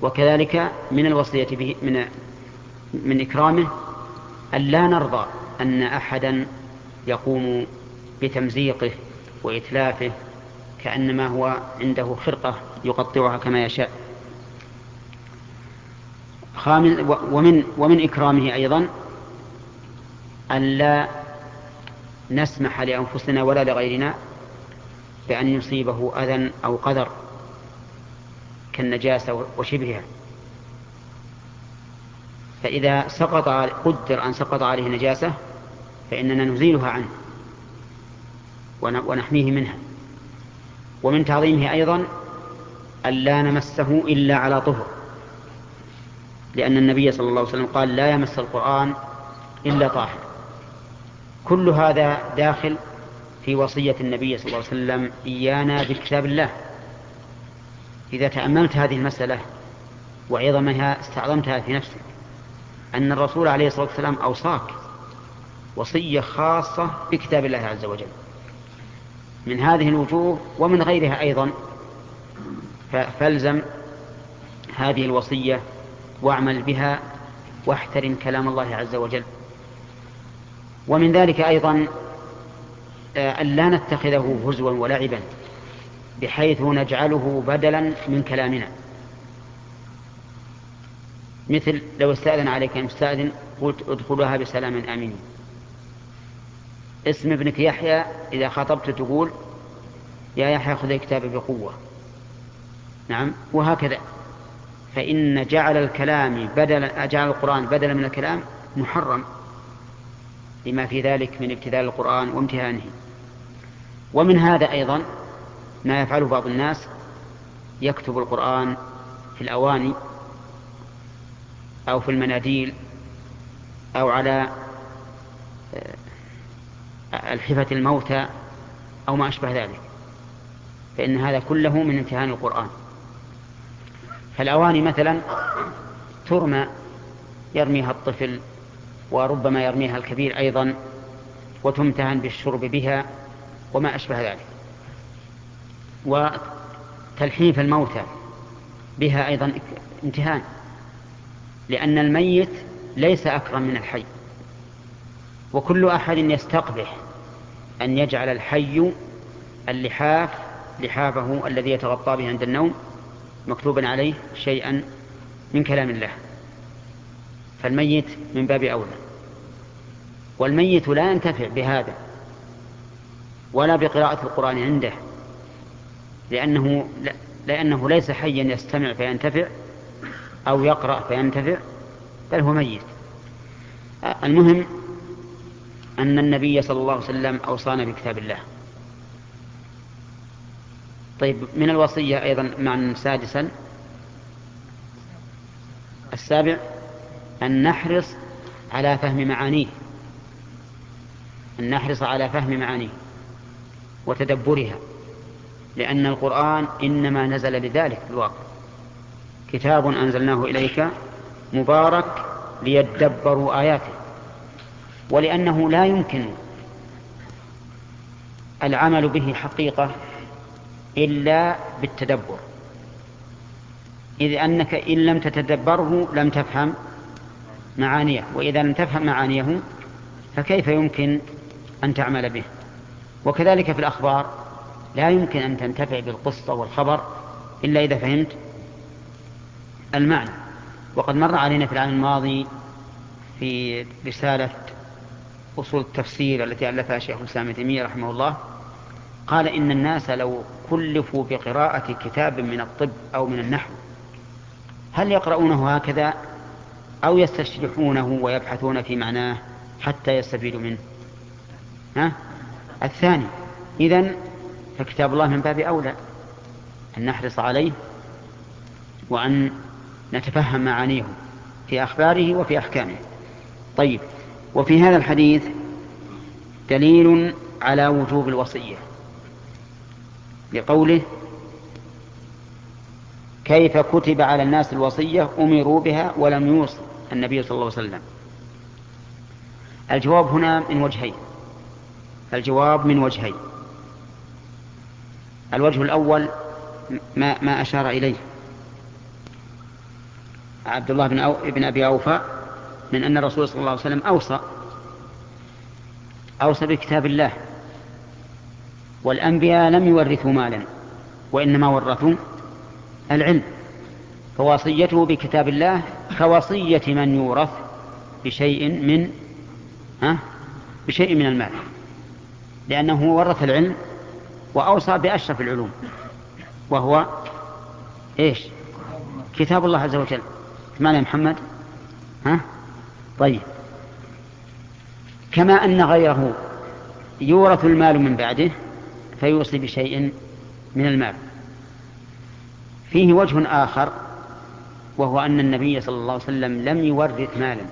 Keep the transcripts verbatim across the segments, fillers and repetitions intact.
وكذلك من الوصية به من من إكرامه أن لا نرضى أن أحدا يقوم بتمزيقه وإتلافه كأنما هو عنده خرقة يقطعها كما يشاء. ومن, ومن إكرامه أيضا أن لا نسمح لأنفسنا ولا لغيرنا بأن يصيبه أذى أو قدر كالنجاسة وشبهها، فإذا سقط قدر أن سقط عليه نجاسة فإننا نزيلها عنه ونحميه منها. ومن تعظيمه أيضا أن لا نمسه إلا على طهر، لأن النبي صلى الله عليه وسلم قال لا يمس القرآن إلا طاهر. كل هذا داخل في وصية النبي صلى الله عليه وسلم إيانا بكتاب الله. إذا تأملت هذه المسألة وعظمها استعظمتها في نفسك، أن الرسول عليه الصلاة والسلام أوصاك وصية خاصة بكتاب الله عز وجل. من هذه الوجوه ومن غيرها أيضا فالزم هذه الوصية واعمل بها واحترم كلام الله عز وجل. ومن ذلك أيضا أن لا نتخذه هزوا ولعبا بحيث نجعله بدلا من كلامنا، مثل لو استأذن عليك مستأذن قلت ادخلها بسلام آمين. اسم ابنك يحيى إذا خطبت تقول يا يحيى خذ الكتاب بقوة، نعم، وهكذا. فإن جعل الكلام بدل جعل القرآن بدلا من الكلام محرم لما في ذلك من ابتذال القرآن وامتهانه. ومن هذا أيضا ما يفعله بعض الناس، يكتب القرآن في الأواني أو في المناديل أو على الحفة الموتى أو ما أشبه ذلك، فإن هذا كله من امتهان القرآن. فالأواني مثلا ترمى يرميها الطفل وربما يرميها الكبير أيضا وتمتهن بالشرب بها وما أشبه ذلك. وتلحيف الموتى بها أيضا امتهان، لأن الميت ليس أكرم من الحي، وكل أحد يستقبح أن يجعل الحي اللحاف لحافه الذي يتغطى به عند النوم مكتوبا عليه شيئا من كلام الله، فالميت من باب أولى. والميت لا ينتفع بهذا ولا بقراءة القرآن عنده، لأنه, لأنه ليس حيا يستمع فينتفع أو يقرأ فينتفع، بل هو ميت. المهم أن النبي صلى الله عليه وسلم أوصانا بكتاب الله. طيب، من الوصية أيضا معنى سادسا السابع أن نحرص على فهم معانيه، أن نحرص على فهم معانيه وتدبرها، لأن القرآن إنما نزل لذلك في الواقع، كتاب أنزلناه إليك مبارك ليدبروا آياته. ولأنه لا يمكن العمل به حقيقة إلا بالتدبر، إذ أنك إن لم تتدبره لم تفهم معانيه، وإذا لم تفهم معانيه فكيف يمكن أن تعمل به؟ وكذلك في الأخبار لا يمكن أن تنتفع بالقصة والخبر إلا إذا فهمت المعنى. وقد مر علينا في العام الماضي في رسالة أصول التفسير التي ألفها شيخ الإسلام ابن تيمية رحمه الله، قال إن الناس لو كلفوا بقراءة كتاب من الطب أو من النحو هل يقرؤونه هكذا أو يستشرحونه ويبحثون في معناه حتى يستفيدوا منه؟ ها؟ الثاني. إذن فكتاب الله من باب أولى أن نحرص عليه وأن نتفهم معانيه في أخباره وفي أحكامه. طيب، وفي هذا الحديث دليل على وجوب الوصية لقوله كيف كتب على الناس الوصية أمروا بها ولم يوص النبي صلى الله عليه وسلم. الجواب هنا من وجهين الجواب من وجهين الوجه الأول ما, ما أشار إليه، عبد الله بن, أو... بن أبي أوفى من أن الرسول صلى الله عليه وسلم أوصى أوصى بكتاب الله، والأنبياء لم يورثوا مالا وإنما ورثوا العلم، فوصيته بكتاب الله كوصية من يورث بشيء من ها بشيء من المال، لأنه ورث العلم وأوصى بأشرف العلوم وهو إيش؟ كتاب الله عز وجل. ماذا يا محمد؟ ها؟ طيب، كما أن غيره يورث المال من بعده فيوصي بشيء من المال. فيه وجه آخر، وهو أن النبي صلى الله عليه وسلم لم يورث مالا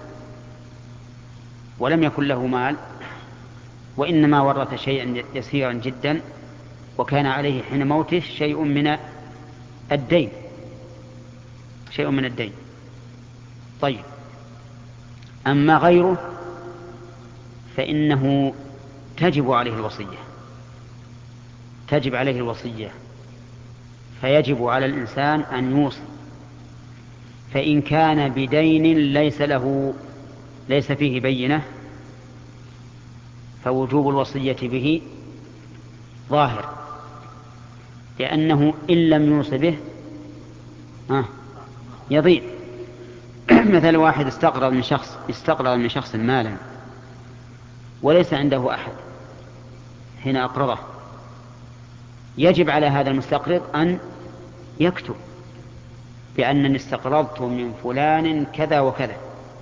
ولم يكن له مال، وإنما ورث شيئا يسيرا جدا، وكان عليه حين موته شيء من الدين شيء من الدين طيب، أما غيره فإنه تجب عليه الوصية تجب عليه الوصية فيجب على الإنسان أن يوصي. فإن كان بدين ليس له ليس فيه بينة فوجوب الوصية به ظاهر، لأنه إن لم يوص به يضيع. مثل واحد استقرض من شخص استقرض من شخص مالا وليس عنده أحد حين أقرضه، يجب على هذا المستقرض أن يكتب بأنني استقرضت من فلان كذا وكذا،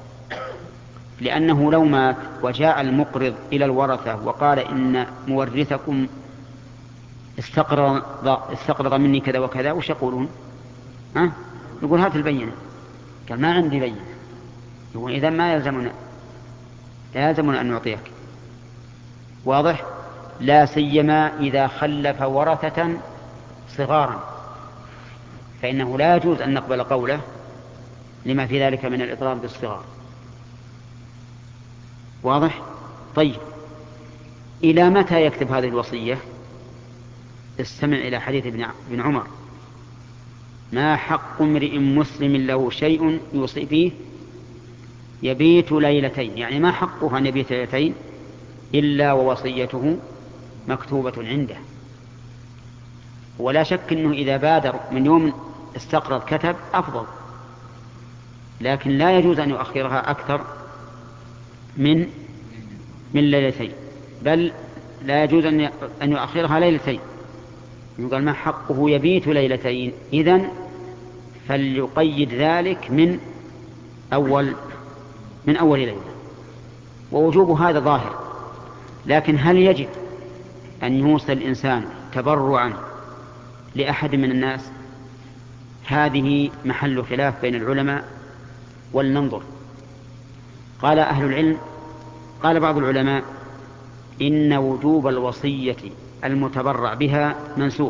لأنه لو مات وجاء المقرض إلى الورثة وقال إن مورثكم استقرض, استقرض مني كذا وكذا، وش يقولون؟ ها؟ يقول هات البينة. قال ما عندي بينة. يقول إذن ما يلزمنا لا يلزمنا أن نعطيك. واضح؟ لا سيما إذا خلف ورثة صغارا، فإنه لا يجوز أن نقبل قوله لما في ذلك من الإضرار بالصغار. واضح؟ طيب، إلى متى يكتب هذه الوصية؟ استمع إلى حديث ابن عمر: ما حق امرئ مسلم له شيء يوصي فيه يبيت ليلتين، يعني ما حقه أن يبيت ليلتين إلا ووصيته مكتوبة عنده. ولا شك أنه إذا بادر من يوم استقرض كتب أفضل، لكن لا يجوز أن يؤخرها أكثر من من ليلتين، بل لا يجوز أن يؤخرها ليلتين. يقول ما حقه يبيت ليلتين، إذن فليقيد ذلك من أول من أول ليلة، ووجوب هذا ظاهر. لكن هل يجب أن يوصل الإنسان تبرعا لأحد من الناس؟ هذه محل خلاف بين العلماء، ولننظر. قال أهل العلم قال بعض العلماء إن وجوب الوصية المتبرع بها منسوخ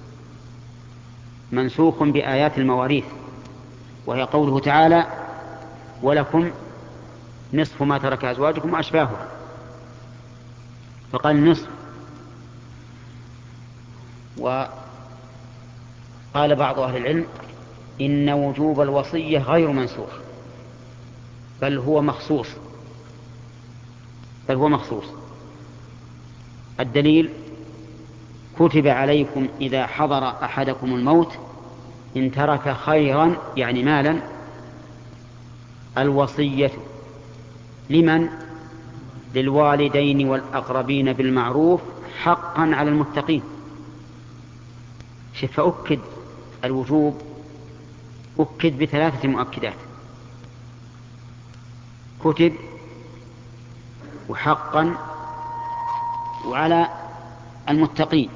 منسوخ بآيات المواريث، وهي قوله تعالى: ولكم نصف ما ترك أزواجكم وأشباهها، فقال النصف. وقال بعض أهل العلم إن وجوب الوصية غير منسوخ، بل هو مخصوص بل هو مخصوص الدليل: كتب عليكم إذا حضر أحدكم الموت إن ترك خيرا، يعني مالا، الوصية لمن؟ للوالدين والأقربين بالمعروف حقا على المتقين. فأكد الوجوب أكد بثلاثة مؤكدات: كتب، وحقا، وعلى المتقين.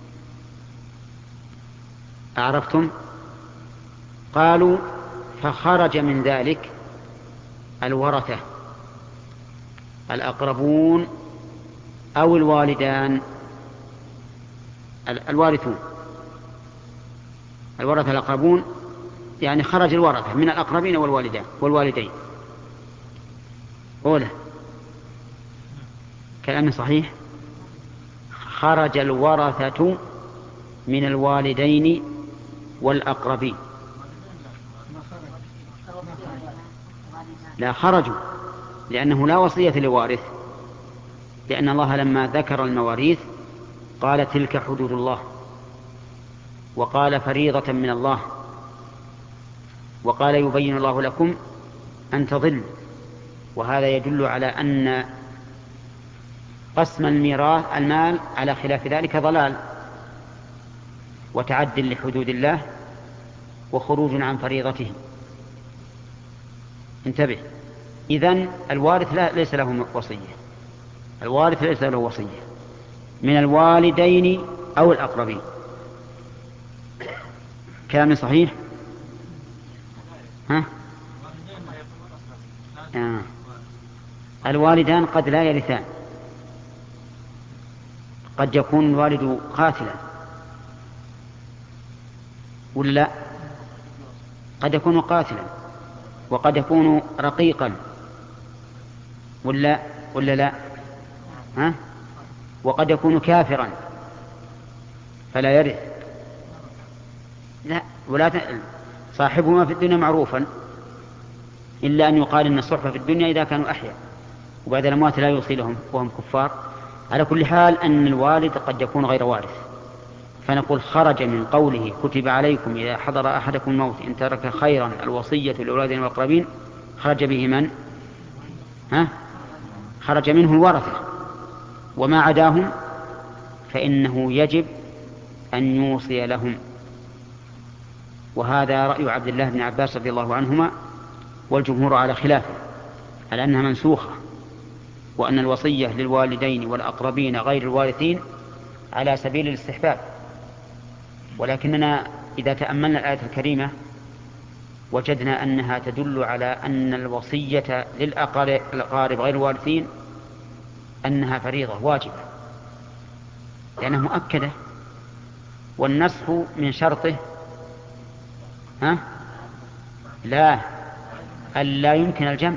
أعرفتم؟ قالوا: فخرج من ذلك الورثة الأقربون أو الوالدان الوارثون الورثة الأقربون، يعني خرج الورثة من الأقربين والوالدان والوالدين. أولا كلام صحيح، خرج الورثة من الوالدين والأقربين. لا خرجوا، لأنه لا وصية لوارث، لأن الله لما ذكر المواريث قال تلك حدود الله، وقال فريضة من الله، وقال يبين الله لكم أن تضلوا. وهذا يدل على أن قسم الميراث المال على خلاف ذلك ضلال وتعد لحدود الله وخروج عن فريضته. انتبه، إذن الوارث لا ليس له وصية، الوارث ليس له وصية من الوالدين أو الأقربين. كلام صحيح؟ ها؟ آه. الوالدان قد لا يرثان، قد يكون الوالد قاتلا ولا لا؟ قد يكون قاتلا، وقد يكون رقيقا ولا ولا لا؟ ها؟ وقد يكون كافرا فلا يرث. لا، ولا ت... صاحبهما في الدنيا معروفا، إلا أن يقال إن الصحبة في الدنيا إذا كانوا أحياء، وبعد الأموات لا يوصي لهم وهم كفار. على كل حال أن الوالد قد يكون غير وارث، فنقول خرج من قوله كتب عليكم إذا حضر أحدكم الموت إن ترك خيرا الوصية للأولاد والأقربين، خرج به من؟ ها؟ خرج منه الورثة، وما عداهم فإنه يجب أن يوصي لهم. وهذا رأي عبد الله بن عباس رضي الله عنهما، والجمهور على خلافه، على أنها منسوخة، وأن الوصية للوالدين والأقربين غير الوارثين على سبيل الاستحباب. ولكننا إذا تأملنا الآية الكريمة وجدنا أنها تدل على أن الوصية للأقارب غير الوارثين أنها فريضة واجبة، لأنها مؤكدة، والنسخ من شرطه ها؟ لا، ألا يمكن الجمع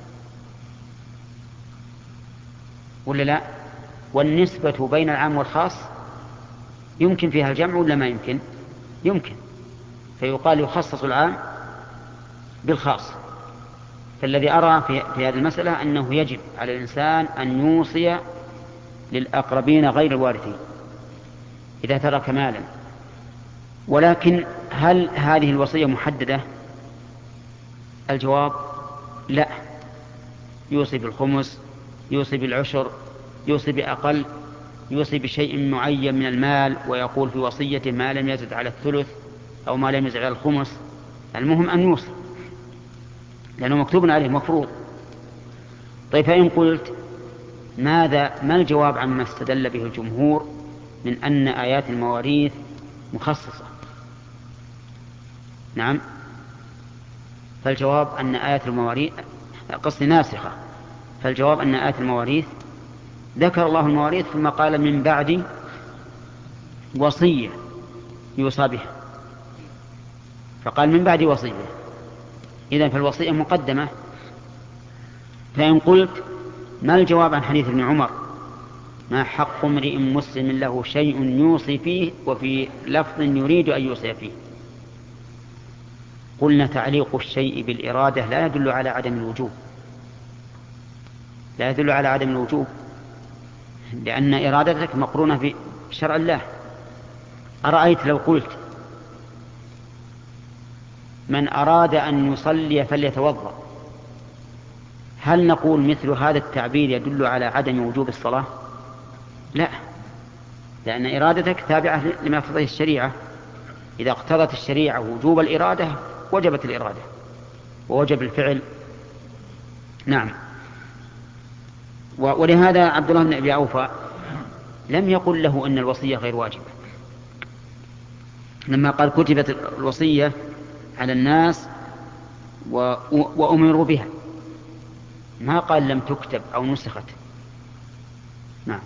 ولا لا؟ والنسبة بين العام والخاص يمكن فيها الجمع ولا ما يمكن؟ يمكن، فيقال يخصص العام بالخاص. فالذي أرى في, في هذه المسألة أنه يجب على الإنسان أن يوصي للأقربين غير الوارثين إذا ترك مالا. ولكن هل هذه الوصية محددة؟ الجواب لا، يوصي بالخمس، يوصي بالعشر، يوصي بأقل، يوصي بشيء معين من المال، ويقول في وصيته ما لم يزد على الثلث أو ما لم يزد على الخمس. المهم أن يوصي لأنه مكتوب عليه مفروض. طيب، فإن قلت ماذا ما الجواب عما استدل به الجمهور من أن آيات المواريث مخصصة؟ نعم، فالجواب أن آيات المواريث قصد ناسخة. فالجواب أن آيات المواريث ذكر الله المواريث ثم قال من بعد وصية يوصى بها، فقال من بعد وصية، إذن فالوصية مقدمة. فإن قلت ما الجواب عن حديث ابن عمر ما حق امرئ مسلم له شيء يوصي فيه وفي لفظ يريد أن يوصي فيه؟ قلنا تعليق الشيء بالإرادة لا يدل على عدم الوجوب، لا يدل على عدم الوجوب، لأن إرادتك مقرونة بشرع الله. أرأيت لو قلت من أراد أن يصلي فليتوضأ، هل نقول مثل هذا التعبير يدل على عدم وجوب الصلاة؟ لا، لأن إرادتك تابعة لما اقتضته الشريعة. إذا اقتضت الشريعة وجوب الإرادة وجبت الإرادة ووجب الفعل. نعم. ولهذا عبد الله بن أبي أوفى لم يقل له أن الوصية غير واجبة لما قال كتبت الوصية على الناس وأمروا بها، ما قال لم تكتب أو نسخت. نعم.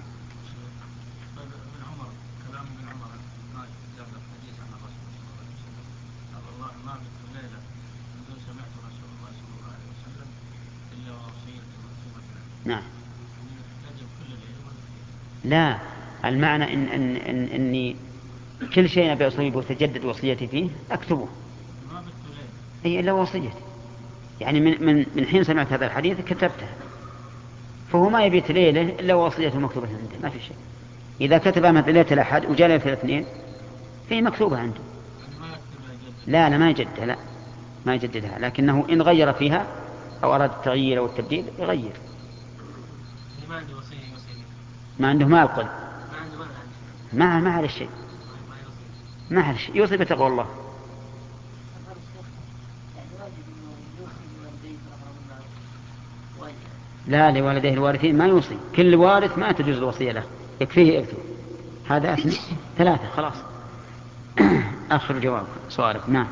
نعم. لا، المعنى إن إن إن إني كل شيء أبي أصيبه وتجدد وصيتي فيه أكتبه، أي إلا وصيتي. يعني من, من, من حين سمعت هذا الحديث كتبته، فهو ما يبيت ليلة إلا وصيته مكتوبة عنده، ما في شيء. إذا كتبها مثل ليلة الأحد وجاء ليلة الاثنين فهي مكتوبة عنده. لا لا ما يجدها، لا ما يجددها، لكنه إن غير فيها أو أراد التغيير أو التبديل يغير. ما عنده وصية يوصي، ما عنده مال قل، ما عنده مال، ما ما على شيء، ما على شيء، يوصي بتقوى الله. لا، لوالديه الوارثين ما يوصي، كل وارث ما تجوز الوصية له، يكفيه إرثه. هذا أثنين ثلاثة خلاص. آخر جواب سؤالك. نعم.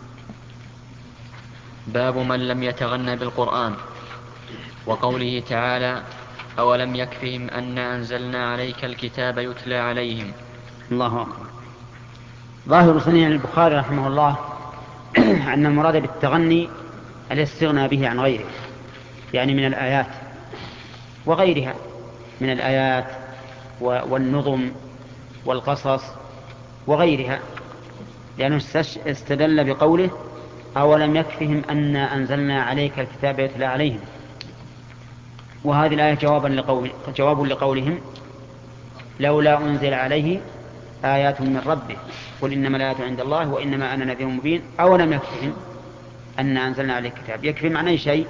باب من لم يتغنى بالقرآن، وقوله تعالى: أولم يكفهم أنا أنزلنا عليك الكتاب يتلى عليهم. الله أكبر. ظاهر صنيع البخاري رحمه الله أن المراد بالتغني الاستغنى به عن غيره، يعني من الآيات وغيرها من الآيات والنظم والقصص وغيرها، لأنه استدل بقوله: أولم يكفهم أنا أنزلنا عليك الكتاب يتلى عليهم. وهذه الآية جوابا لقول جواب لقولهم: لولا أنزل عليه آيات من ربه قل إنما الآيات عند الله وإنما أنا نذير مبين. أولم يكفهم أنا أنزلنا عليك الكتاب، يكفي معنى أي شيء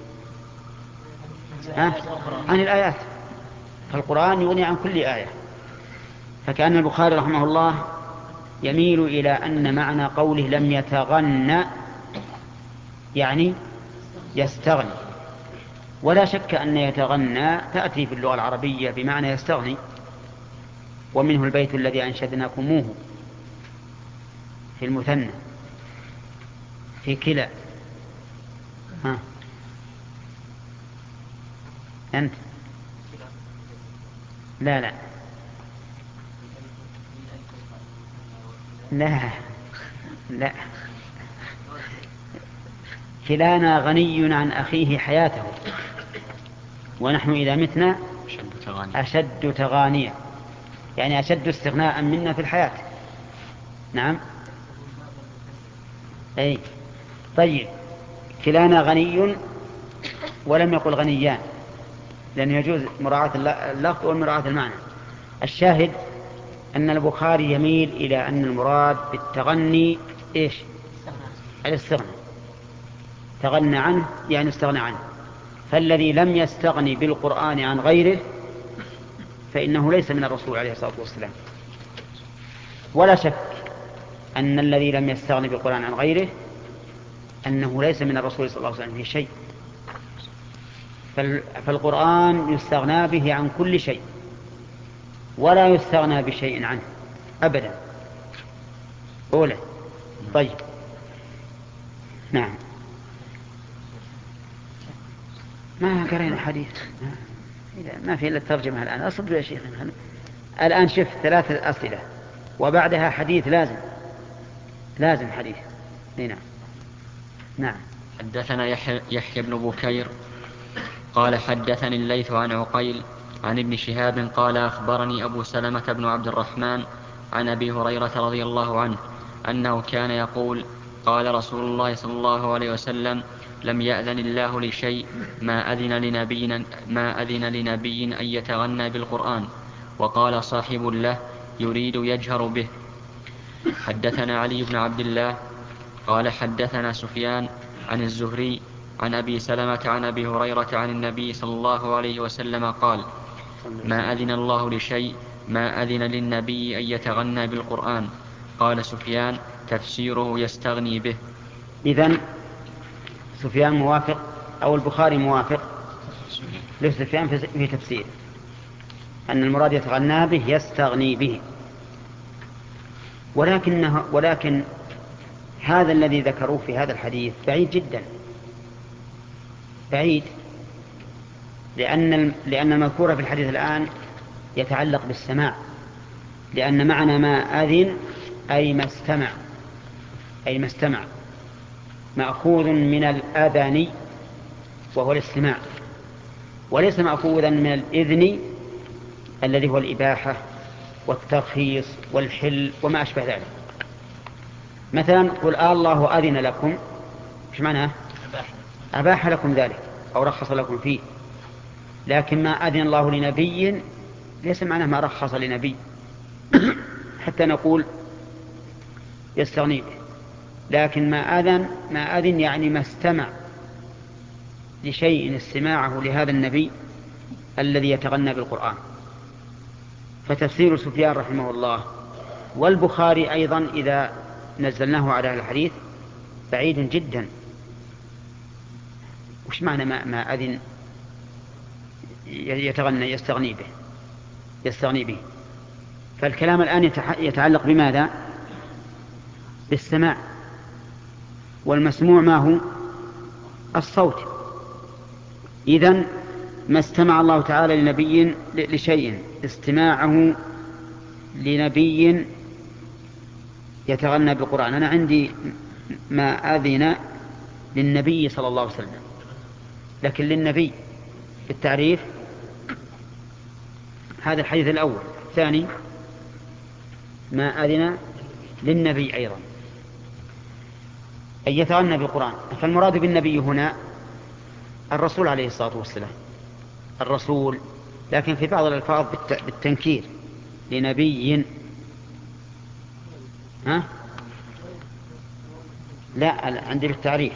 ها؟ عن الآيات، فالقرآن يغني عن كل آية. فكأن البخاري رحمه الله يميل إلى أن معنى قوله لم يتغنى يعني يستغني، ولا شك أن يتغنى تأتي في اللغة العربية بمعنى يستغني، ومنه البيت الذي أنشدناكموه في المثنى في كلا. ها أنت لا لا لا لا كلانا غني عن أخيه حياته ونحن إذا متنا أشد تغانيا، يعني أشد استغناء منا في الحياة. نعم. أي طيب، كلانا غني ولم يقل غنيان، لأنه يجوز مراعاة اللفظ ومراعاة المعنى. الشاهد أن البخاري يميل إلى أن المراد بالتغني إيش؟ الاستغناء. تغنى عنه يعني استغنى عنه. فالذي لم يستغني بالقرآن عن غيره فإنه ليس من الرسول عليه الصلاة والسلام. ولا شك أن الذي لم يستغني بالقرآن عن غيره أنه ليس من الرسول صلى الله عليه وسلم في شيء. فالقرآن يستغنى به عن كل شيء ولا يستغنى بشيء عنه أبدا. أولا. طيب. نعم. ما قرأنا حديث، ما في إلا الترجمة الآن. أصبر يا شيخ الآن. شف ثلاث أسئلة وبعدها حديث، لازم لازم حديث. نعم. نعم. حدثنا يحيى, يحيى بن بكير قال حدثني الليث عن عقيل عن ابن شهاب قال أخبرني أبو سلمة بن عبد الرحمن عن أبي هريرة رضي الله عنه أنه كان يقول: قال رسول الله صلى الله عليه وسلم: لم يأذن الله لشيء ما أذن لنبي, ما أذن لنبي أن يتغنى بالقرآن. وقال صاحب له: يريد يجهر به. حدثنا علي بن عبد الله قال حدثنا سفيان عن الزهري عن أبي سلمة عن أبي هريرة عن النبي صلى الله عليه وسلم قال: ما أذن الله لشيء ما أذن للنبي أن يتغنى بالقرآن. قال سفيان: تفسيره يستغني به. إذن سفيان موافق أو البخاري موافق لسفيان في تفسير أن المراد يتغنى به يستغني به. ولكنه ولكن هذا الذي ذكروه في هذا الحديث بعيد جدا، بعيد، لأن لأن المذكور في الحديث الآن يتعلق بالسماع، لأن معنى ما أذن أي ما استمع، أي ما استمع، مأخوذ من الأذن وهو الاستماع، وليس مأخوذا من الإذن الذي هو الإباحة والترخيص والحل وما أشبه ذلك. مثلا قل آه الله أذن لكم، إيش معناه؟ أباح لكم ذلك أو رخص لكم فيه، لكن ما أذن الله لنبي ليس معناه ما رخص لنبي حتى نقول يستغني به، لكن ما أذن ما أذن يعني ما استمع لشيء استماعه لهذا النبي الذي يتغنى بالقرآن. فتفسير سفيان رحمه الله والبخاري أيضا إذا نزلناه على الحديث بعيد جدا. وش معنى ما, ما أذن يتغنى يستغني به يستغني به؟ فالكلام الآن يتعلق بماذا؟ بالسماع، والمسموع ما هو؟ الصوت. إذن ما استمع الله تعالى لنبي لشيء استماعه لنبي يتغنى بالقرآن. أنا عندي ما أذن للنبي صلى الله عليه وسلم، لكن للنبي بالتعريف هذا الحديث الأول. الثاني ما أذن للنبي أيضا أن يتغنى بالقرآن. فالمراد بالنبي هنا الرسول عليه الصلاة والسلام، الرسول، لكن في بعض الألفاظ بالتنكير لنبي. ها؟ لا، عندي بالتعريف،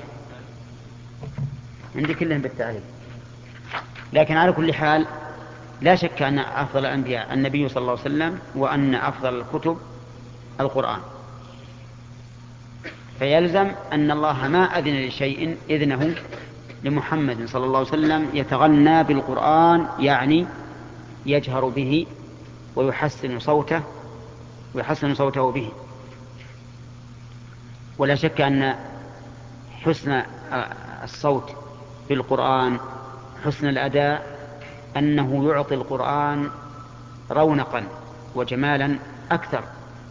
عندي كلهم بالتعريف. لكن على كل حال لا شك أن أفضل الأنبياء النبي صلى الله عليه وسلم، وأن أفضل الكتب القرآن. فيلزم أن الله ما أذن لشيء إذنه لمحمد صلى الله عليه وسلم يتغنى بالقرآن، يعني يجهر به ويحسن صوته ويحسن صوته به. ولا شك أن حسن الصوت بالقرآن، حسن الأداء، أنه يعطي القرآن رونقا وجمالا أكثر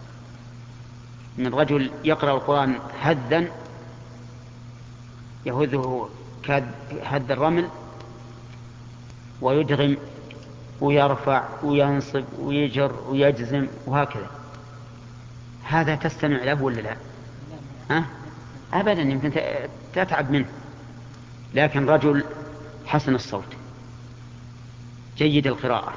من رجل يقرأ القرآن هذا يهذه كهذ الرمل ويدغم ويرفع وينصب ويجر ويجزم وهكذا. هذا تستمع له ولا لا؟ ها؟ أبدا، يمكن تتعب منه. لكن رجل حسن الصوت، جيد القراءة،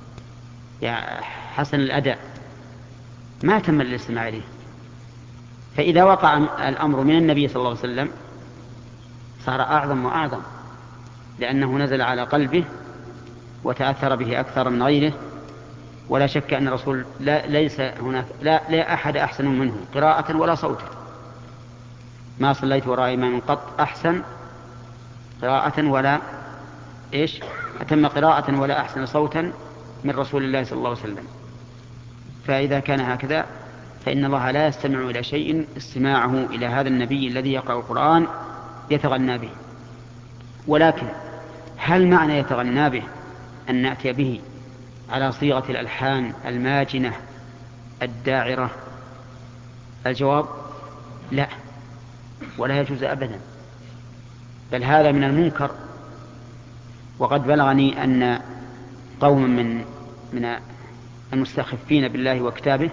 حسن الأداء، ما تم الاستماع إليه. فإذا وقع الأمر من النبي صلى الله عليه وسلم صار أعظم وأعظم، لأنه نزل على قلبه وتأثر به أكثر من غيره. ولا شك أن الرسول لا ليس هناك لا, لا أحد أحسن منه قراءة ولا صوتا. ما صليت وراء إمام قط أحسن قراءة ولا إيش أتم قراءة ولا أحسن صوتا من رسول الله صلى الله عليه وسلم. فإذا كان هكذا فإن الله لا يستمع إلى شيء استماعه إلى هذا النبي الذي يقرأ القرآن يتغنى به. ولكن هل معنى يتغنى به أن نأتي به على صيغة الألحان الماجنة الداعرة؟ الجواب لا، ولا يجوز أبدا، بل هذا من المنكر. وقد بلغني أن قوم من من المستخفين بالله وكتابه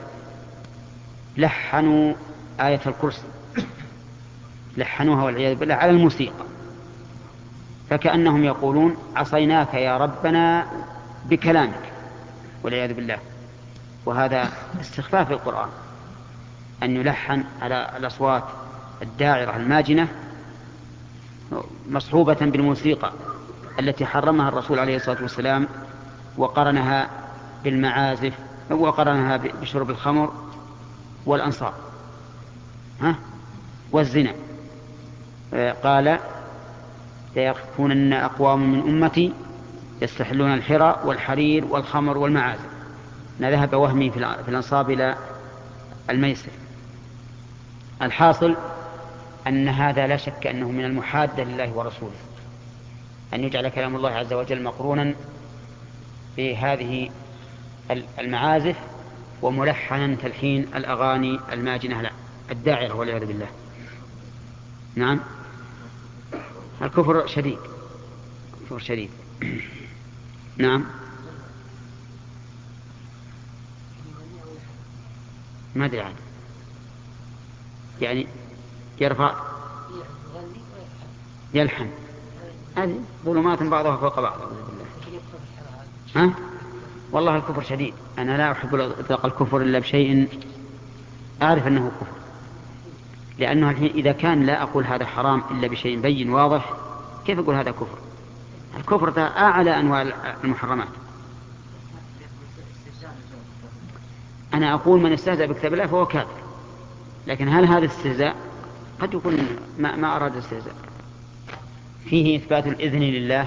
لحنوا آية الكرسي، لحنوها والعياذ بالله على الموسيقى، فكأنهم يقولون عصيناك يا ربنا بكلامك والعياذ بالله. وهذا استخفاف القرآن أن يلحن على الأصوات الداعرة الماجنة مصحوبة بالموسيقى التي حرمها الرسول عليه الصلاة والسلام، وقرنها بالمعازف وقرنها بشرب الخمر والأنصاب ها والزنا. قال ليكونن أقوام من أمتي يستحلون الحرى والحرير والخمر والمعازف. ذهب وهمي في الأنصاب إلى الميسر. الحاصل أن هذا لا شك أنه من المحادة لله ورسوله أن يجعل كلام الله عز وجل مقرونا بهذه المعازف وملحنا تلحين الأغاني الماجنة الداعرة والعياذ بالله. نعم، الكفر شديد، كفر شديد. نعم، ما أدري عنه، يعني يرفع يلحن، هذه ظلمات بعضها فوق بعض. ها؟ والله الكفر شديد، أنا لا أحب إطلاق الكفر إلا بشيء أعرف أنه كفر، لأنه الحين إذا كان لا أقول هذا حرام إلا بشيء بين واضح، كيف أقول هذا كفر؟ الكفر أعلى أنواع المحرمات. أنا أقول من استهزأ بكتاب الله فهو كافر، لكن هل هذا استهزاء؟ قد يكون ما, ما أراد استهزاء. فيه إثبات الإذن لله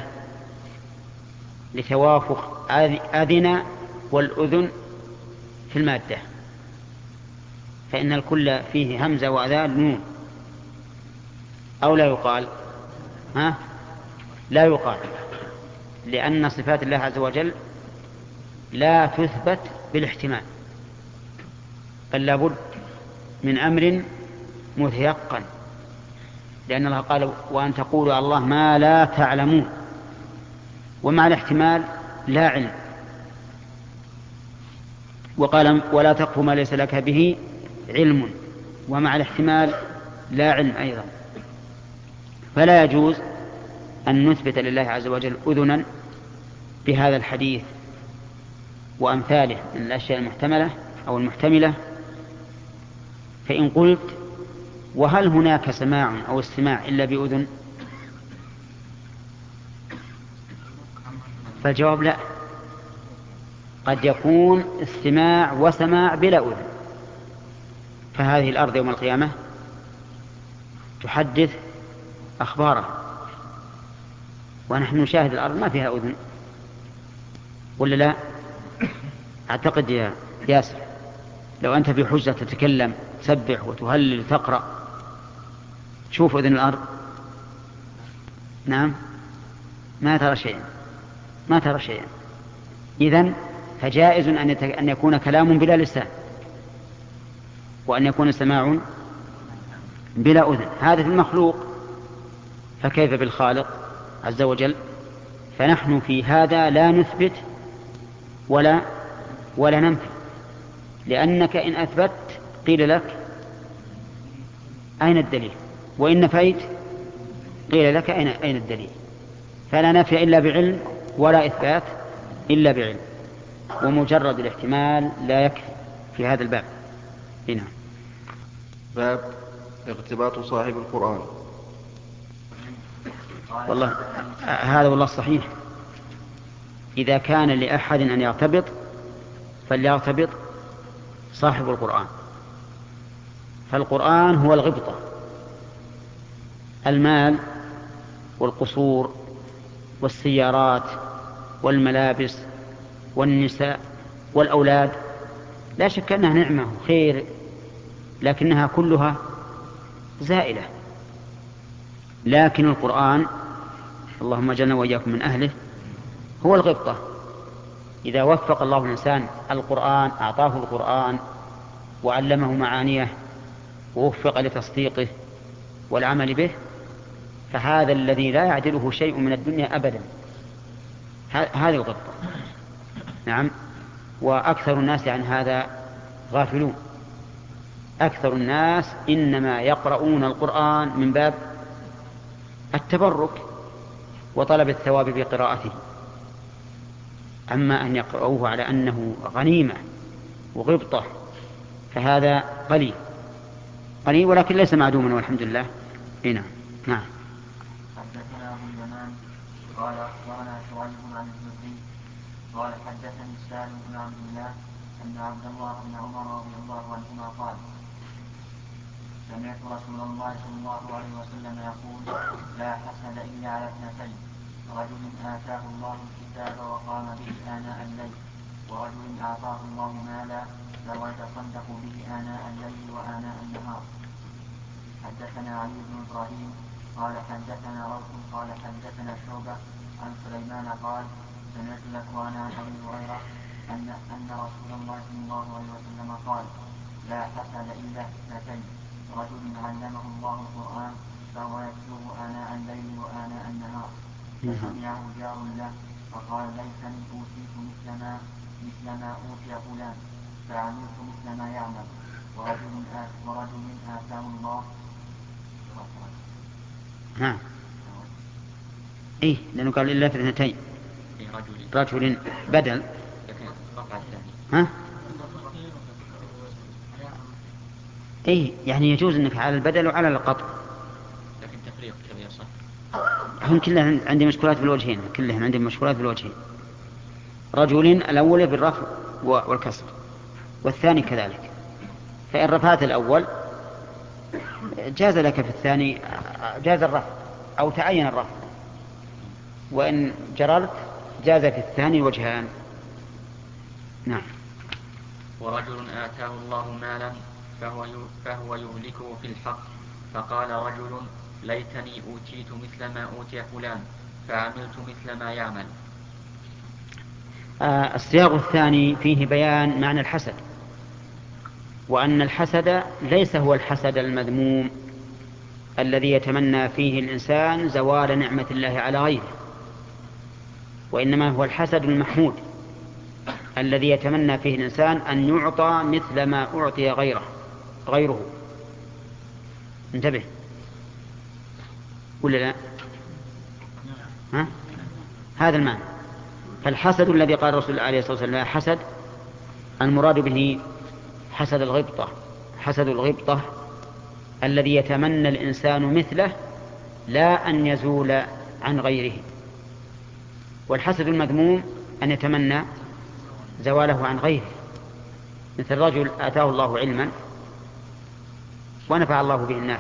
لتوافق أذن والأذن في المادة، فإن الكل فيه همزة وأذان نون، أو لا يقال؟ ها؟ لا يقال، لأن صفات الله عز وجل لا تثبت بالاحتمال، بل لابد من أمر متيقن، لأن الله قال وأن تقولوا على الله ما لا تعلمون، ومع الاحتمال لا علم. وقال ولا تقف ما ليس لك به علم، ومع الاحتمال لا علم أيضا. فلا يجوز أن نثبت لله عز وجل أذنا بهذا الحديث وأمثاله من الأشياء المحتملة أو المحتملة. فإن قلت وهل هناك سماع أو استماع إلا بأذن؟ فالجواب لا، قد يكون استماع وسماع بلا أذن. فهذه الأرض يوم القيامة تحدث أخبارها، ونحن نشاهد الأرض ما فيها أذن، ولا لا؟ أعتقد يا ياسر لو أنت في حجة تتكلم تسبح وتهلل وتقرأ، شوف أذن الأرض. نعم، ما ترى شيئا، ما ترى شيئا. إذن فجائز أن يكون كلام بلا لسان، وأن يكون سماع بلا أذن. هذا في المخلوق، فكيف بالخالق عز وجل؟ فنحن في هذا لا نثبت ولا ولا ننفي، لأنك إن أثبت قيل لك أين الدليل، وإن نفيت قيل لك أين أين الدليل. فلا نفي إلا بعلم ولا إثبات إلا بعلم، ومجرد الاحتمال لا يكفي في هذا الباب. هنا باب اغتباط صاحب القرآن. والله هذا والله الصحيح، إذا كان لأحد أن يغتبط فليغتبط صاحب القرآن، فالقرآن هو الغبطة. المال والقصور والسيارات والملابس والنساء والأولاد لا شك أنها نعمة وخير، لكنها كلها زائلة. لكن القرآن اللهم اجعلنا وإياكم من أهله هو الغبطة. إذا وفق الله الإنسان القرآن، أعطاه القرآن وعلمه معانيه ووفق لتصديقه والعمل به، فهذا الذي لا يعدله شيء من الدنيا أبدا. هذه الغبطة. نعم. وأكثر الناس عن هذا غافلون. أكثر الناس إنما يقرؤون القرآن من باب التبرك وطلب الثواب بقراءته، أما أن يقرؤوه على أنه غنيمة وغبطة فهذا قليل قليل، ولكن ليس معدوما والحمد لله. هنا نعم. حدثنا أبو اليمان قال أخبرنا شعيب عن الزهري قال حدثني سالم بن عبد الله أن عبد الله بن عمر رضي الله عنهما قال سمعت رسول الله صلى الله عليه وسلم يقول لا حسد إلا على اثنتين: رجل آتاه الله الكتاب وقام به آناء الليل، ورجل أعطاه الله مالا فهو يتصدق به آناء الليل وآناء النهار. حدثنا علي بن إبراهيم قال حدثنا روح قال حدثنا شعبة عن سليمان قال سمعت ذكوان عن أبي هريرة أن أن رسول الله صلى الله عليه وسلم قال لا حسد إلا اثنتين: رجل علمه الله القرآن فهو يتلوه آناء الليل وآناء النهار، فسمعه جار له فقال ليتني أوتيت مثل ما مثل ما أوتي فلان فعملت مثل ما يعمل. ورجل آت ورجل آتاه الله نعم إيه لأنه قال إلا في اثنتين رجل رجل بدل لكن رفع الثاني. ها إيه يعني يجوز أنك على البدل وعلى القطع، لكن تفريق كذا يصح. هم كلها عندي مشكلات بالوجهين، كلهم عندي مشكلات بالوجهين. رجل الأول بالرفع والكسر والثاني كذلك، فإن رفعت الأول جاز لك في الثاني جاز الرفع أو تعين الرفع، وإن جررت جاز في الثاني وجهان. نعم. ورجل آتاه الله مالا فهو فهو يهلكه في الحق، فقال رجل ليتني أوتيت مثل ما أوتي فلان فعملت مثل ما يعمل. آه السياق الثاني فيه بيان معنى الحسد، وأن الحسد ليس هو الحسد المذموم الذي يتمنى فيه الإنسان زوال نعمة الله على غيره، وإنما هو الحسد المحمود الذي يتمنى فيه الإنسان أن يعطى مثل ما أعطي غيره غيره. انتبه ولا لا؟ ها؟ هذا المعنى. فالحسد الذي قال الرسول عليه الصلاة والسلام حسد، المراد به حسد الغبطة، حسد الغبطة الذي يتمنى الإنسان مثله لا أن يزول عن غيره. والحسد المذموم أن يتمنى زواله عن غيره، مثل رجل آتاه الله علما ونفع الله به الناس،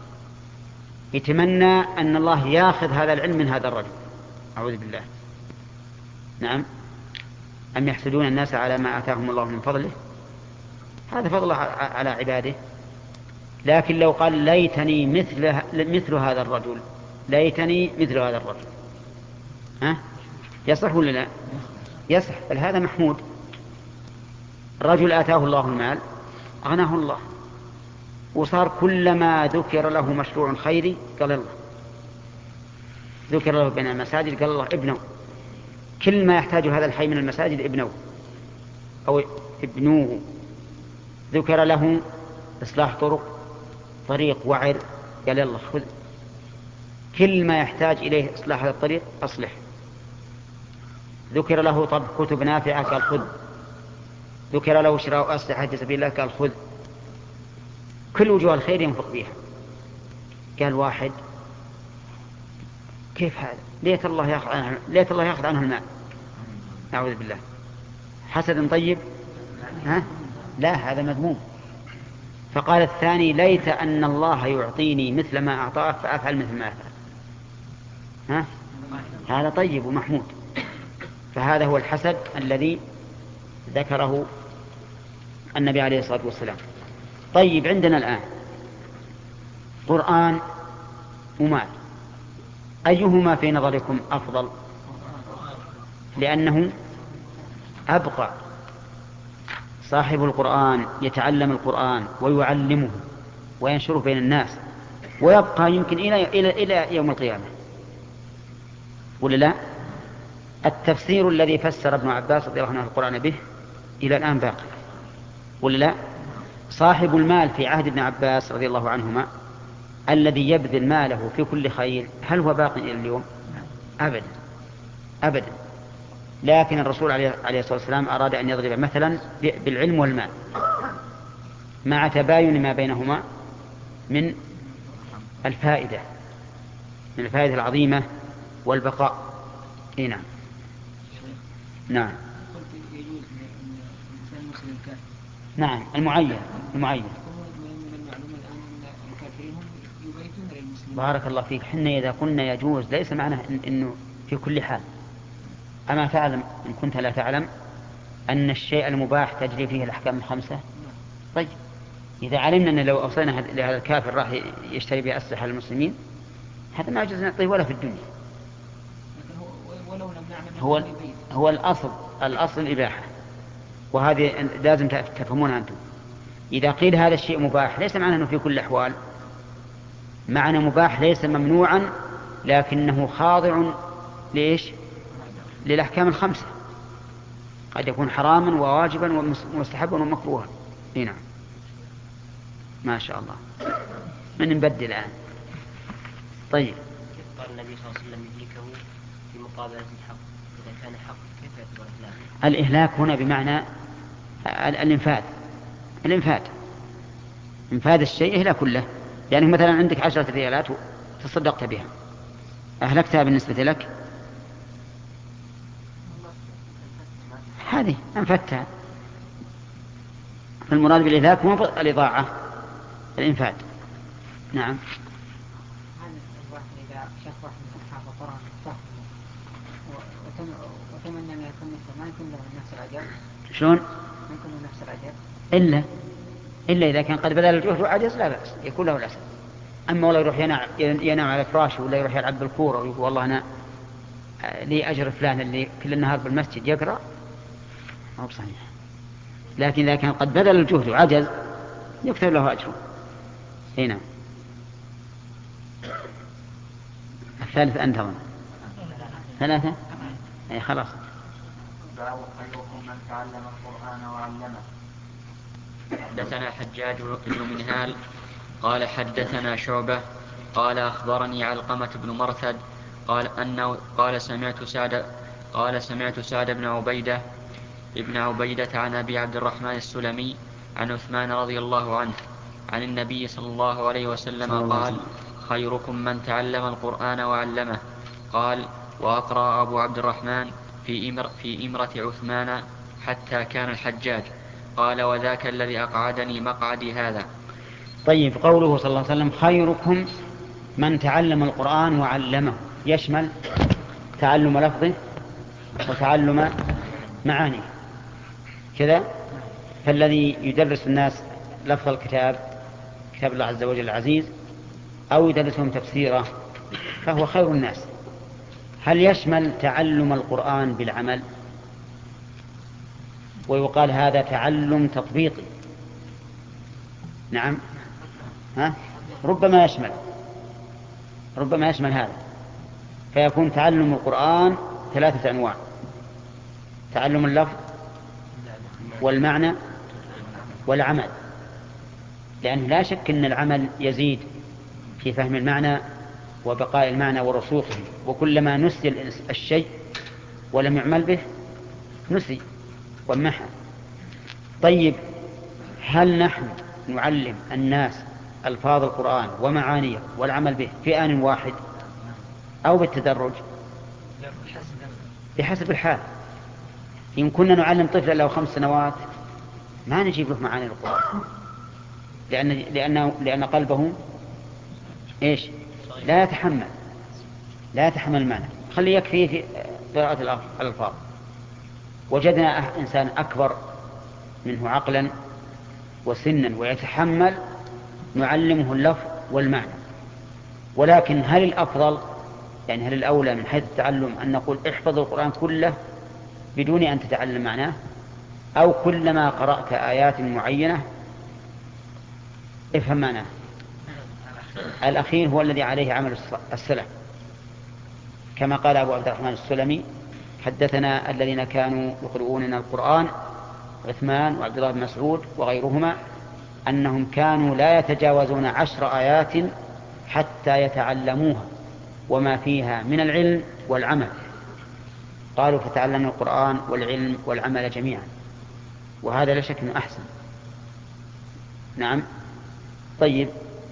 يتمنى أن الله يأخذ هذا العلم من هذا الرجل، أعوذ بالله. نعم. أم يحسدون الناس على ما آتاهم الله من فضله، هذا فضل على عباده. لكن لو قال ليتني مثل, مثل هذا الرجل، ليتني مثل هذا الرجل، ها؟ يصح ولا لا؟ يصح، بل هذا محمود. الرجل آتاه الله المال أغناه الله، وصار كلما ذكر له مشروع خيري قال الله، ذكر له بين المساجد قال الله ابنه، كل ما يحتاج هذا الحي من المساجد ابنه أو ابنوه. ذكر له إصلاح طرق، طريق وعر قال الله خذ، كل ما يحتاج إليه إصلاح هذا الطريق أصلح. ذكر له طب كتب نافعة قال خذ، ذكر له شراء أسلحة في سبيل الله قال خذ. كل وجوه الخير ينفق فيها. قال واحد كيف هذا؟ ليت الله يأخذ عنه ليت الله يأخذ عنه المال، أعوذ بالله. حسد طيب؟ ها؟ لا، هذا مذموم. فقال الثاني ليت أن الله يعطيني مثل ما أعطاك فأفعل مثل ما أفعل. ها؟ هذا طيب ومحمود. فهذا هو الحسد الذي ذكره النبي عليه الصلاة والسلام. طيب عندنا الآن قرآن ومال، أيهما في نظركم أفضل؟ لأنه أبقى. صاحب القرآن يتعلم القرآن ويعلمه وينشره بين الناس ويبقى يمكن إلى, إلى, إلى يوم القيامة، ولا لا؟ التفسير الذي فسر ابن عباس رضي الله عنه القرآن به إلى الآن باقي، ولا لا؟ صاحب المال في عهد ابن عباس رضي الله عنهما الذي يبذل ماله في كل خير، هل هو باقي إلى اليوم؟ أبدا أبدا. لكن الرسول عليه الصلاة والسلام أراد أن يضرب مثلا بالعلم والمال مع تباين ما بينهما من الفائدة، من الفائدة العظيمة والبقاء. إيه نعم. نعم. نعم المعين المعين. بارك الله فيك. حنا إذا قلنا يجوز ليس معناه إنه في كل حال. أما تعلم إن كنت لا تعلم أن الشيء المباح تجري فيه الأحكام الخمسة. طيب إذا علمنا أن لو أوصينا لهذا الكافر راح يشتري بها أسلحة للمسلمين، هذا ما يجوز نعطيه ولا في الدنيا. هو هو الأصل الأصل الإباحة، وهذه لازم تفهمونها أنتم. إذا قيل هذا الشيء مباح ليس معناه أنه في كل الأحوال، معنى مباح ليس ممنوعا لكنه خاضع ليش؟ للأحكام الخمسة. قد يكون حراما وواجبا ومستحبا ومكروها. نعم. ما شاء الله. من نبدل الآن. طيب النبي صلى الله عليه وسلم يهلكه في مقابلة الحق؟ إذا كان حق كيف يعتبر إهلاك؟ الإهلاك هنا بمعنى الإنفاذ. الإنفاذ إنفاذ الشيء إهلاك كله. يعني مثلا عندك عشرة ريالات وتصدقت بها، أهلكتها بالنسبة لك؟ هذه أنفذتها. فالمراد بالإهلاك هو الإضاعة، الإنفاذ. نعم. هل الواحد إذا شاف واحد من أصحاب القرآن وتمنى أن يكون مثله ما يكون له نفس الأجر؟ شلون؟ ما يكون له نفس الأجر إلا إلا إذا كان قد بذل الجهد وعجز لا بأس، يكون له الأسر. أما والله يروح ينام, ينام على فراشه ولا يروح يلعب بالكورة ويقول والله أنا لي أجر فلان اللي كل النهار بالمسجد يقرأ، ما هو صحيح. لكن إذا كان قد بذل الجهد وعجز يكتب له أجره. هنا الثالث أنت ثلاثة. أي خلاص. باب خيركم من تعلم القرآن وعلمه. حدثنا حجاج بن منهال قال حدثنا شعبة قال أخبرني علقمة بن مرثد قال أنه قال سمعت سعد قال سمعت سعد بن عبيدة ابن عبيدة عن أبي عبد الرحمن السلمي عن عثمان رضي الله عنه عن النبي صلى الله عليه وسلم قال خيركم من تعلم القرآن وعلمه. قال وأقرأ أبو عبد الرحمن في إمر في إمرة عثمان حتى كان الحجاج. قال وذاك الذي أقعدني مقعدي هذا. طيب، قوله صلى الله عليه وسلم خيركم من تعلم القرآن وعلمه يشمل تعلم لفظه وتعلم معانيه كذا. فالذي يدرس الناس لفظ الكتاب كتاب الله عز وجل العزيز أو يدرسهم تفسيره فهو خير الناس. هل يشمل تعلم القرآن بالعمل؟ ويقال هذا تعلم تطبيقي. نعم. ها؟ ربما يشمل ربما يشمل هذا، فيكون تعلم القرآن ثلاثة أنواع: تعلم اللفظ والمعنى والعمل. لأنه لا شك أن العمل يزيد في فهم المعنى وبقاء المعنى ورسوخه، وكلما نسي الشيء ولم يعمل به نسي ومحى. طيب، هل نحن نعلم الناس ألفاظ القرآن ومعانيه والعمل به في آن واحد أو بالتدرج؟ بحسب الحال. إن كنا نعلم طفلا له خمس سنوات ما نجيب له معاني القرآن، لأن, لأن, لأن قلبه إيش؟ لا يتحمل لا يتحمل المعنى. خلي يكفيه في قراءة الألفاظ. وجدنا إنسان أكبر منه عقلا وسنا ويتحمل نعلمه اللفظ والمعنى. ولكن هل الأفضل، يعني هل الأولى من حيث التعلم أن نقول احفظ القرآن كله بدون أن تتعلم معناه، أو كلما قرأت آيات معينة افهم معناه؟ الأخير هو الذي عليه عمل السلف، كما قال أبو عبد الرحمن السلمي حدثنا الذين كانوا يقرؤوننا القرآن عثمان وعبد الله بن مسعود وغيرهما أنهم كانوا لا يتجاوزون عشر آيات حتى يتعلموها وما فيها من العلم والعمل. قالوا فتعلمنا القرآن والعلم والعمل جميعا، وهذا لا شك أنه أحسن. نعم. طيب،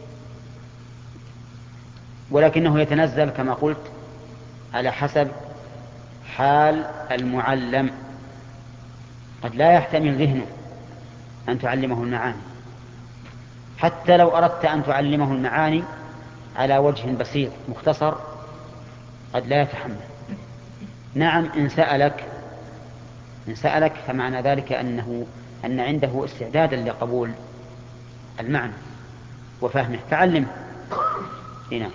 ولكنه يتنزل كما قلت على حسب حال المعلم. قد لا يحتمل ذهنه أن تعلمه المعاني، حتى لو أردت أن تعلمه المعاني على وجه بسيط مختصر قد لا يتحمل. نعم، إن سألك إن سألك فمعنى ذلك أنه أن عنده استعدادا لقبول المعنى وفهمه فعلمه. هنا.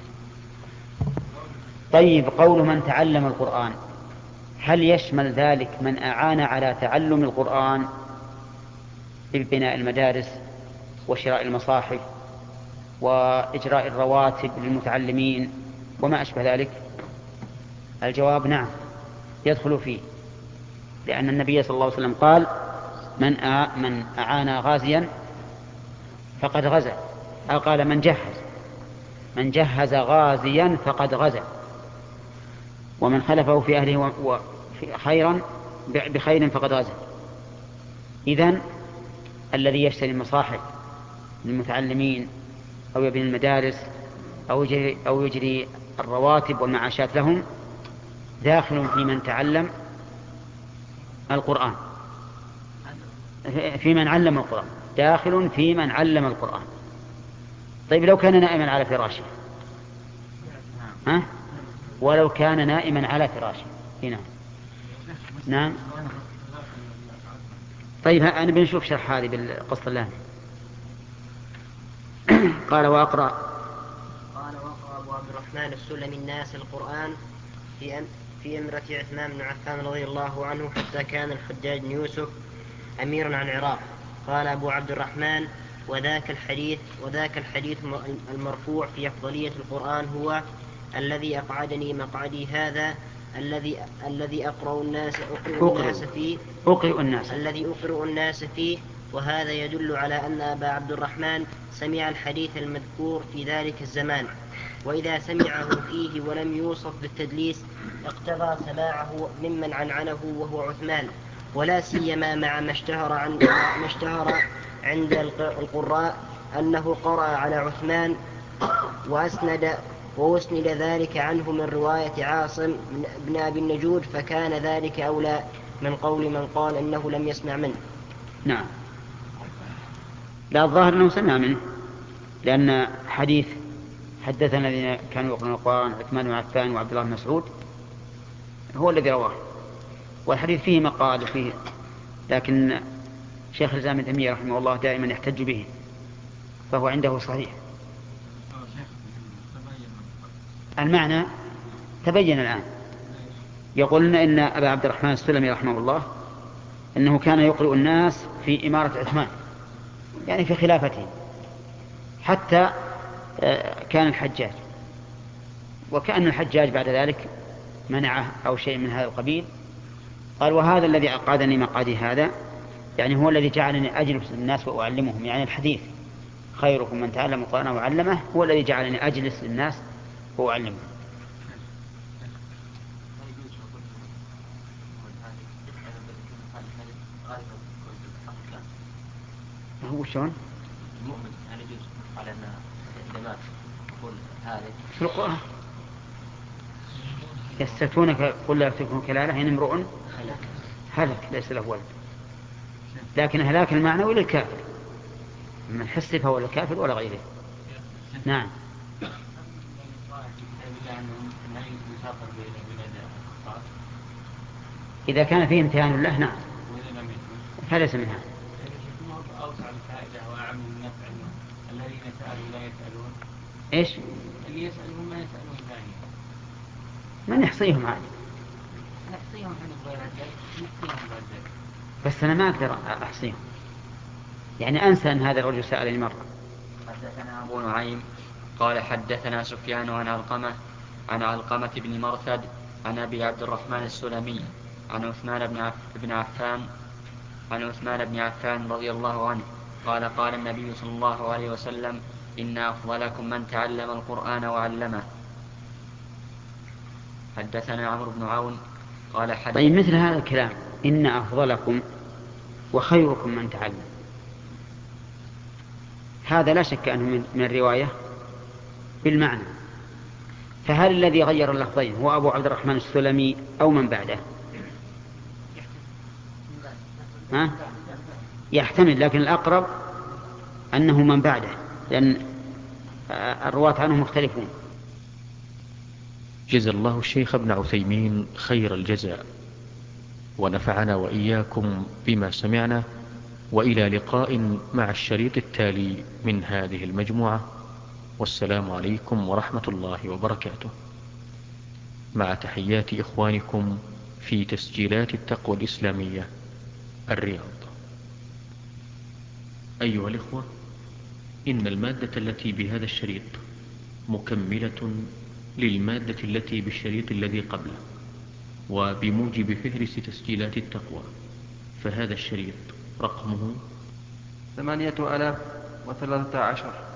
طيب، قول من تعلم القرآن هل يشمل ذلك من أعان على تعلم القرآن ببناء المدارس وشراء المصاحف وإجراء الرواتب للمتعلمين وما أشبه ذلك؟ الجواب نعم، يدخل فيه، لأن النبي صلى الله عليه وسلم قال من من أعان غازيا فقد غزا، أو قال من جهز من جهز غازيا فقد غزا. ومن خلفه في أهله خيرا بخير فقد غزا. إذن الذي يشتري المصاحف للمتعلمين أو يبني المدارس أو يجري, أو يجري الرواتب والمعاشات لهم داخل في من تعلم القرآن، في من علم القرآن، داخل في من علم القرآن. طيب لو كان نائما على فراشه، ها؟ ولو كان نائما على فراشه هنا. نعم. طيب أنا بنشوف شرح هذه بالقسط اللامي. قال وأقرأ قال وقرأ أبو عبد الرحمن السلمي الناس القرآن في في أمرة عثمان بن عفان رضي الله عنه حتى كان الحجاج بن يوسف أميرا عن العراق. قال أبو عبد الرحمن وذاك الحديث وذاك الحديث المرفوع في أفضلية القرآن هو الذي أقعدني مقعدي هذا الذي الذي أقرأ الناس أقرأ الناس فيه أقرأ الناس الذي أقرأ الناس فيه. وهذا يدل على أن أبا عبد الرحمن سمع الحديث المذكور في ذلك الزمان، وإذا سمعه فيه ولم يوصف بالتدليس اقتضى سماعه ممن عنعنه وهو عثمان، ولا سيما مع ما اشتهر عند ما اشتهر عند القراء أنه قرأ على عثمان وأسند وأسند ذلك عنه من رواية عاصم بن أبي النجود، فكان ذلك أولى من قول من قال إنه لم يسمع منه. نعم. لا، الظاهر أنه سمع منه، لأن حديث حدثنا الذين كانوا يقرؤون القرآن عثمان بن عفان وعبد الله بن مسعود هو الذي رواه، والحديث فيه مقال فيه، لكن شيخ الإسلام ابن تيمية رحمه الله دائما يحتج به، فهو عنده صحيح. المعنى تبين الآن. يقولون إن أبا عبد الرحمن السلمي رحمه الله أنه كان يقرئ الناس في إمارة عثمان، يعني في خلافته، حتى كان الحجاج، وكأن الحجاج بعد ذلك منعه أو شيء من هذا القبيل. قال وهذا الذي أقعدني مقعدي هذا، يعني هو الذي جعلني أجلس للناس وأعلمهم، يعني الحديث خيركم من تعلم القرآن وعلمه هو الذي جعلني أجلس للناس وأعلمهم. هو شلون؟ المؤمن هل يجوز على أن إذا مات يقول هذا في القرآن يستفتونك قل لا يفتكون كلالة إن امرؤ هلك ليس له ولد، لكن هلاك المعنوي للكافر، من حس فهو الكافر ولا غيره. نعم. إذا كان فيه امتحان له نعم فليس منها. أوسع الفائدة وأعم النفع الذين سألوا لا يسألون. إيش؟ اللي يسألون ما يسألون ثانية. من يحصيهم عادي؟ نحصيهم عن غير ذلك، نحصيهم بعد ذلك. بس أنا ما أقدر أحصيهم، يعني أنسى أن هذا الرجل سألني مرة. حدثنا أبو نعيم قال حدثنا سفيان عن علقمة عن علقمة بن مرثد عن أبي عبد الرحمن السلمي عن عثمان بن, عف بن عفان عن عثمان بن عفان رضي الله عنه قال قال النبي صلى الله عليه وسلم إن أفضلكم من تعلم القرآن وعلمه. حدثنا عمرو بن عون قال حدثنا. طيب مثل هذا الكلام إن أفضلكم وخيركم من تعلم، هذا لا شك أنه من الرواية بالمعنى، فهل الذي غير اللفظين هو أبو عبد الرحمن السلمي أو من بعده؟ ها؟ يحتمل، لكن الأقرب أنه من بعده، لأن الرواة عنه مختلفون. جزا الله الشيخ ابن عثيمين خير الجزاء، ونفعنا وإياكم بما سمعنا، وإلى لقاء مع الشريط التالي من هذه المجموعة، والسلام عليكم ورحمة الله وبركاته، مع تحيات إخوانكم في تسجيلات التقوى الإسلامية الرياض. أيها الإخوة، إن المادة التي بهذا الشريط مكملة للمادة التي بالشريط الذي قبله، وبموجب فهرس تسجيلات التقوى، فهذا الشريط رقمه ثمانية آلاف وثلاثة عشر.